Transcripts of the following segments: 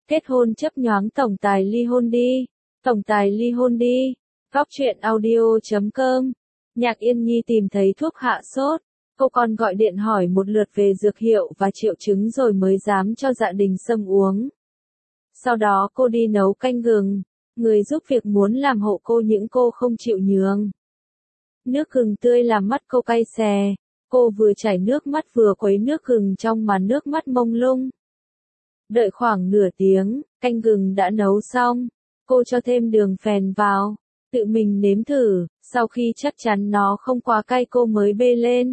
Kết hôn chấp nhoáng tổng tài ly hôn đi. Tổng tài ly hôn đi. Góc truyện audio.com. Nhạc Yên Nhi tìm thấy thuốc hạ sốt. Cô còn gọi điện hỏi một lượt về dược hiệu và triệu chứng rồi mới dám cho Dạ Đình Sâm uống. Sau đó cô đi nấu canh gừng. Người giúp việc muốn làm hộ cô những cô không chịu nhường. Nước gừng tươi làm mắt cô cay xè. Cô vừa chảy nước mắt vừa khuấy nước gừng trong mà nước mắt mông lung. Đợi khoảng nửa tiếng, canh gừng đã nấu xong. Cô cho thêm đường phèn vào. Tự mình nếm thử, sau khi chắc chắn nó không quá cay cô mới bê lên.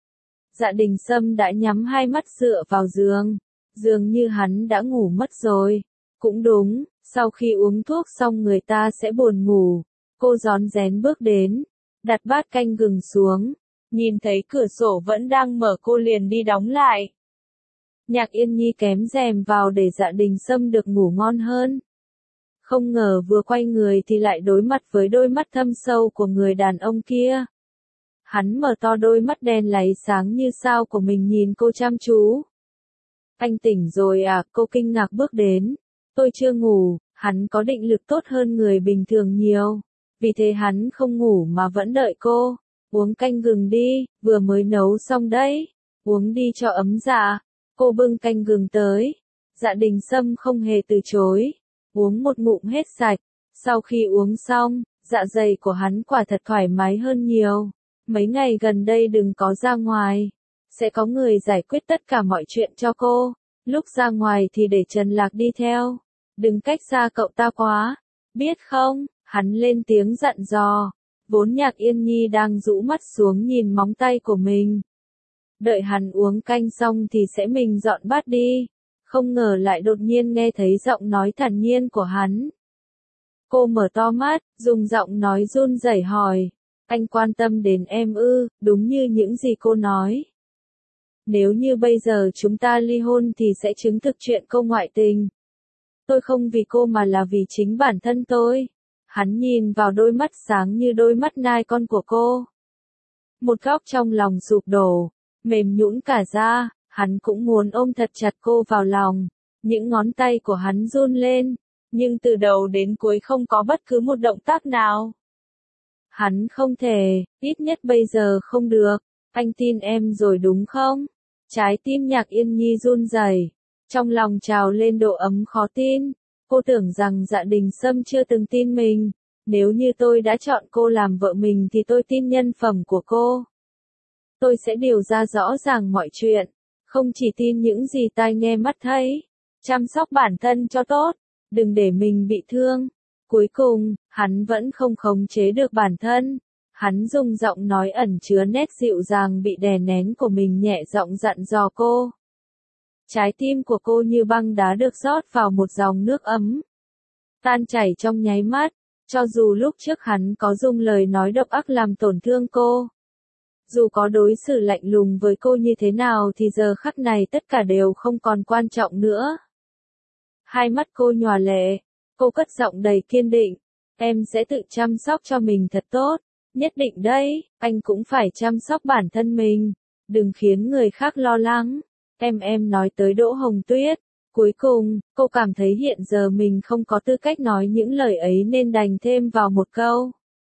Dạ Đình Sâm đã nhắm hai mắt dựa vào giường. Dường như hắn đã ngủ mất rồi. Cũng đúng, sau khi uống thuốc xong người ta sẽ buồn ngủ. Cô rón rén bước đến, đặt bát canh gừng xuống. Nhìn thấy cửa sổ vẫn đang mở cô liền đi đóng lại. Nhạc Yên Nhi kém rèm vào để Dạ Đình Sâm được ngủ ngon hơn. Không ngờ vừa quay người thì lại đối mặt với đôi mắt thâm sâu của người đàn ông kia. Hắn mở to đôi mắt đen láy sáng như sao của mình nhìn cô chăm chú. Anh tỉnh rồi à? Cô kinh ngạc bước đến. Tôi chưa ngủ, hắn có định lực tốt hơn người bình thường nhiều. Vì thế hắn không ngủ mà vẫn đợi cô. Uống canh gừng đi, vừa mới nấu xong đấy. Uống đi cho ấm dạ. Cô bưng canh gừng tới. Dạ Đình Sâm không hề từ chối. Uống một ngụm hết sạch. Sau khi uống xong, dạ dày của hắn quả thật thoải mái hơn nhiều. Mấy ngày gần đây đừng có ra ngoài. Sẽ có người giải quyết tất cả mọi chuyện cho cô. Lúc ra ngoài thì để Trần Lạc đi theo. Đừng cách xa cậu ta quá. Biết không? Hắn lên tiếng dặn dò. Vốn Nhạc Yên Nhi đang rũ mắt xuống nhìn móng tay của mình. Đợi hắn uống canh xong thì sẽ mình dọn bát đi. Không ngờ lại đột nhiên nghe thấy giọng nói thản nhiên của hắn. Cô mở to mắt, dùng giọng nói run rẩy hỏi. Anh quan tâm đến em ư? Đúng như những gì cô nói. Nếu như bây giờ chúng ta ly hôn thì sẽ chứng thực chuyện cô ngoại tình. Tôi không vì cô mà là vì chính bản thân tôi. Hắn nhìn vào đôi mắt sáng như đôi mắt nai con của cô. Một góc trong lòng sụp đổ, mềm nhũn cả ra, hắn cũng muốn ôm thật chặt cô vào lòng. Những ngón tay của hắn run lên, nhưng từ đầu đến cuối không có bất cứ một động tác nào. Hắn không thể, ít nhất bây giờ không được. Anh tin em rồi đúng không? Trái tim Nhạc Yên Nhi run rẩy, trong lòng trào lên độ ấm khó tin. Cô tưởng rằng Dạ Đình Sâm chưa từng tin mình. Nếu như tôi đã chọn cô làm vợ mình thì tôi tin nhân phẩm của cô. Tôi sẽ điều ra rõ ràng mọi chuyện. Không chỉ tin những gì tai nghe mắt thấy. Chăm sóc bản thân cho tốt. Đừng để mình bị thương. Cuối cùng, hắn vẫn không khống chế được bản thân. Hắn dùng giọng nói ẩn chứa nét dịu dàng bị đè nén của mình nhẹ giọng dặn dò cô. Trái tim của cô như băng đá được rót vào một dòng nước ấm. Tan chảy trong nháy mắt, cho dù lúc trước hắn có dùng lời nói độc ác làm tổn thương cô. Dù có đối xử lạnh lùng với cô như thế nào thì giờ khắc này tất cả đều không còn quan trọng nữa. Hai mắt cô nhòa lệ, cô cất giọng đầy kiên định. Em sẽ tự chăm sóc cho mình thật tốt. Nhất định đấy, anh cũng phải chăm sóc bản thân mình. Đừng khiến người khác lo lắng. Em nói tới Đỗ Hồng Tuyết. Cuối cùng, cô cảm thấy hiện giờ mình không có tư cách nói những lời ấy nên đành thêm vào một câu.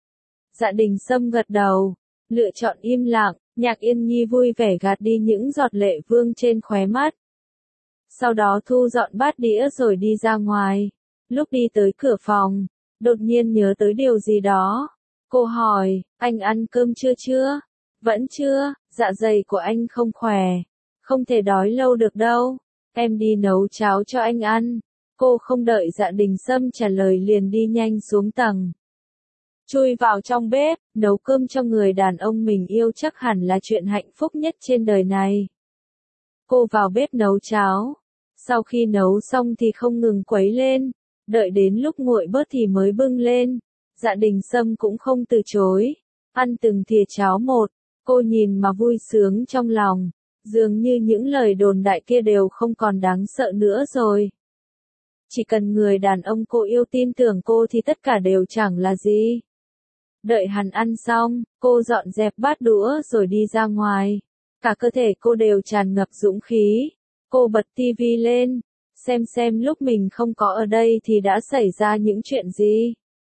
Dạ Đình Sâm gật đầu, lựa chọn im lặng. Nhạc Yên Nhi vui vẻ gạt đi những giọt lệ vương trên khóe mắt. Sau đó thu dọn bát đĩa rồi đi ra ngoài. Lúc đi tới cửa phòng, đột nhiên nhớ tới điều gì đó. Cô hỏi, anh ăn cơm chưa? Vẫn chưa, dạ dày của anh không khỏe. Không thể đói lâu được đâu. Em đi nấu cháo cho anh ăn. Cô không đợi Dạ Đình Sâm trả lời liền đi nhanh xuống tầng. Chui vào trong bếp, nấu cơm cho người đàn ông mình yêu chắc hẳn là chuyện hạnh phúc nhất trên đời này. Cô vào bếp nấu cháo. Sau khi nấu xong thì không ngừng khuấy lên. Đợi đến lúc nguội bớt thì mới bưng lên. Dạ Đình Sâm cũng không từ chối. Ăn từng thìa cháo một. Cô nhìn mà vui sướng trong lòng. Dường như những lời đồn đại kia đều không còn đáng sợ nữa rồi. Chỉ cần người đàn ông cô yêu tin tưởng cô thì tất cả đều chẳng là gì. Đợi hắn ăn xong, cô dọn dẹp bát đũa rồi đi ra ngoài. Cả cơ thể cô đều tràn ngập dũng khí. Cô bật tivi lên, xem lúc mình không có ở đây thì đã xảy ra những chuyện gì.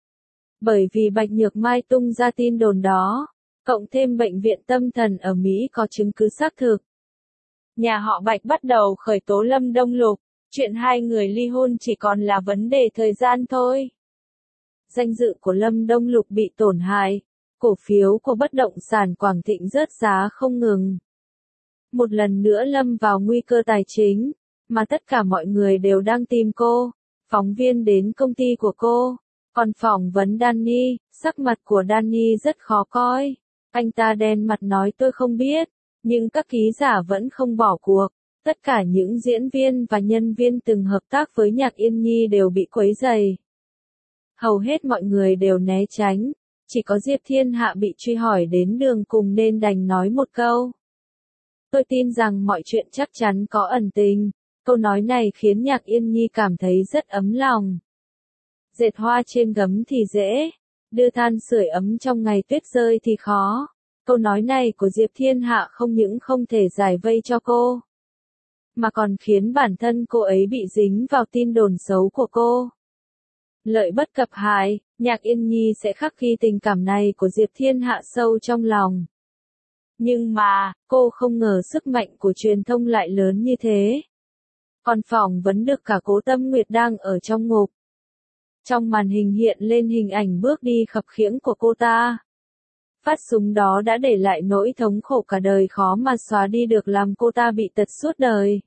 Bởi vì Bạch Nhược Mai tung ra tin đồn đó, cộng thêm bệnh viện tâm thần ở Mỹ có chứng cứ xác thực. Nhà họ Bạch bắt đầu khởi tố Lâm Đông Lục, chuyện hai người ly hôn chỉ còn là vấn đề thời gian thôi. Danh dự của Lâm Đông Lục bị tổn hại, cổ phiếu của bất động sản Quảng Thịnh rớt giá không ngừng. Một lần nữa lâm vào nguy cơ tài chính, mà tất cả mọi người đều đang tìm cô. Phóng viên đến công ty của cô, còn phỏng vấn Danny, sắc mặt của Danny rất khó coi. Anh ta đen mặt nói tôi không biết, nhưng các ký giả vẫn không bỏ cuộc. Tất cả những diễn viên và nhân viên từng hợp tác với Nhạc Yên Nhi đều bị quấy rầy. Hầu hết mọi người đều né tránh, chỉ có Diệp Thiên Hạ bị truy hỏi đến đường cùng nên đành nói một câu. Tôi tin rằng mọi chuyện chắc chắn có ẩn tình. Câu nói này khiến Nhạc Yên Nhi cảm thấy rất ấm lòng. Dệt hoa trên gấm thì dễ, đưa than sưởi ấm trong ngày tuyết rơi thì khó. Câu nói này của Diệp Thiên Hạ không những không thể giải vây cho cô, mà còn khiến bản thân cô ấy bị dính vào tin đồn xấu của cô. Lợi bất cập hại, Nhạc Yên Nhi sẽ khắc ghi tình cảm này của Diệp Thiên Hạ sâu trong lòng. Nhưng mà, cô không ngờ sức mạnh của truyền thông lại lớn như thế. Còn phỏng vấn được cả Cố Tâm Nguyệt đang ở trong ngục. Trong màn hình hiện lên hình ảnh bước đi khập khiễng của cô ta. Phát súng đó đã để lại nỗi thống khổ cả đời khó mà xóa đi được, làm cô ta bị tật suốt đời.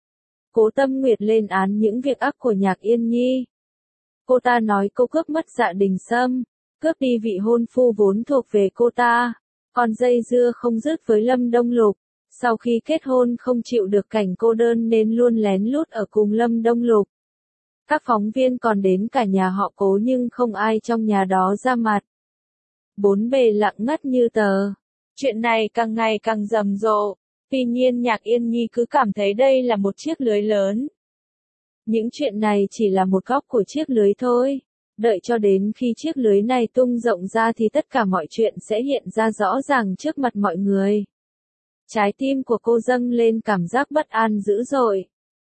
Cố Tâm Nguyệt lên án những việc ác của Nhạc Yên Nhi. Cô ta nói cô cướp mất Dạ Đình Sâm, cướp đi vị hôn phu vốn thuộc về cô ta, còn dây dưa không dứt với Lâm Đông Lục. Sau khi kết hôn không chịu được cảnh cô đơn nên luôn lén lút ở cùng Lâm Đông Lục. Các phóng viên còn đến cả nhà họ Cố nhưng không ai trong nhà đó ra mặt. Bốn bề lặng ngắt như tờ. Chuyện này càng ngày càng rầm rộ. Tuy nhiên Nhạc Yên Nhi cứ cảm thấy đây là một chiếc lưới lớn. Những chuyện này chỉ là một góc của chiếc lưới thôi. Đợi cho đến khi chiếc lưới này tung rộng ra thì tất cả mọi chuyện sẽ hiện ra rõ ràng trước mặt mọi người. Trái tim của cô dâng lên cảm giác bất an dữ dội.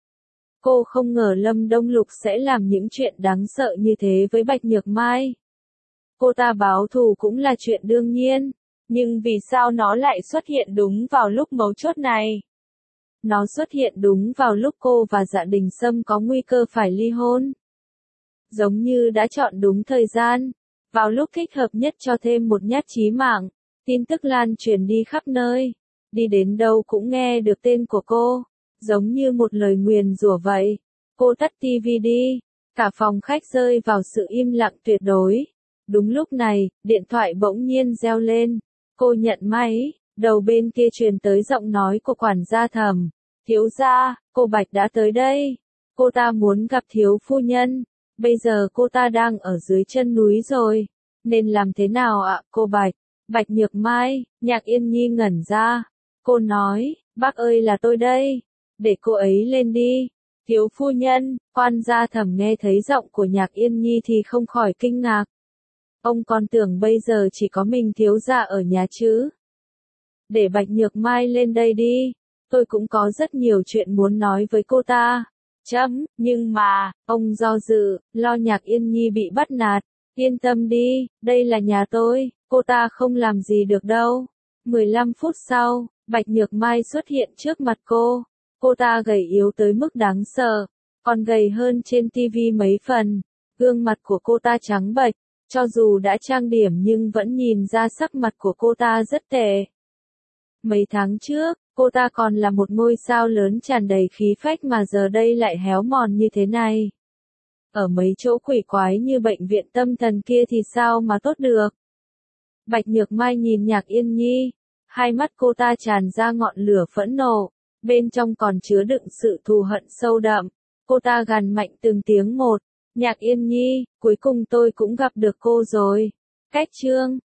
Cô không ngờ Lâm Đông Lục sẽ làm những chuyện đáng sợ như thế với Bạch Nhược Mai. Cô ta báo thù cũng là chuyện đương nhiên, nhưng vì sao nó lại xuất hiện đúng vào lúc mấu chốt này? Nó xuất hiện đúng vào lúc cô và Dạ Đình Sâm có nguy cơ phải ly hôn. Giống như đã chọn đúng thời gian, vào lúc thích hợp nhất cho thêm một nhát chí mạng, tin tức lan truyền đi khắp nơi, đi đến đâu cũng nghe được tên của cô, giống như một lời nguyền rủa vậy. Cô tắt tivi đi, cả phòng khách rơi vào sự im lặng tuyệt đối. Đúng lúc này, điện thoại bỗng nhiên reo lên. Cô nhận máy, đầu bên kia truyền tới giọng nói của quản gia Thẩm. Thiếu gia, cô Bạch đã tới đây. Cô ta muốn gặp thiếu phu nhân. Bây giờ cô ta đang ở dưới chân núi rồi. Nên làm thế nào ạ, cô Bạch? Bạch Nhược Mai, Nhạc Yên Nhi ngẩn ra. Cô nói, bác ơi là tôi đây. Để cô ấy lên đi. Thiếu phu nhân, quan gia Thẩm nghe thấy giọng của Nhạc Yên Nhi thì không khỏi kinh ngạc. Ông còn tưởng bây giờ chỉ có mình thiếu gia ở nhà chứ. Để Bạch Nhược Mai lên đây đi. Tôi cũng có rất nhiều chuyện muốn nói với cô ta. Nhưng mà, ông do dự, lo Nhạc Yên Nhi bị bắt nạt. Yên tâm đi, đây là nhà tôi, cô ta không làm gì được đâu. 15 phút sau, Bạch Nhược Mai xuất hiện trước mặt cô. Cô ta gầy yếu tới mức đáng sợ, còn gầy hơn trên tivi mấy phần. Gương mặt của cô ta trắng bệch, cho dù đã trang điểm nhưng vẫn nhìn ra sắc mặt của cô ta rất tệ. Mấy tháng trước, cô ta còn là một ngôi sao lớn tràn đầy khí phách mà giờ đây lại héo mòn như thế này. Ở mấy chỗ quỷ quái như bệnh viện tâm thần kia thì sao mà tốt được. Bạch Nhược Mai nhìn Nhạc Yên Nhi, hai mắt cô ta tràn ra ngọn lửa phẫn nộ, bên trong còn chứa đựng sự thù hận sâu đậm. Cô ta gằn mạnh từng tiếng một, Nhạc Yên Nhi, cuối cùng tôi cũng gặp được cô rồi. Cách chương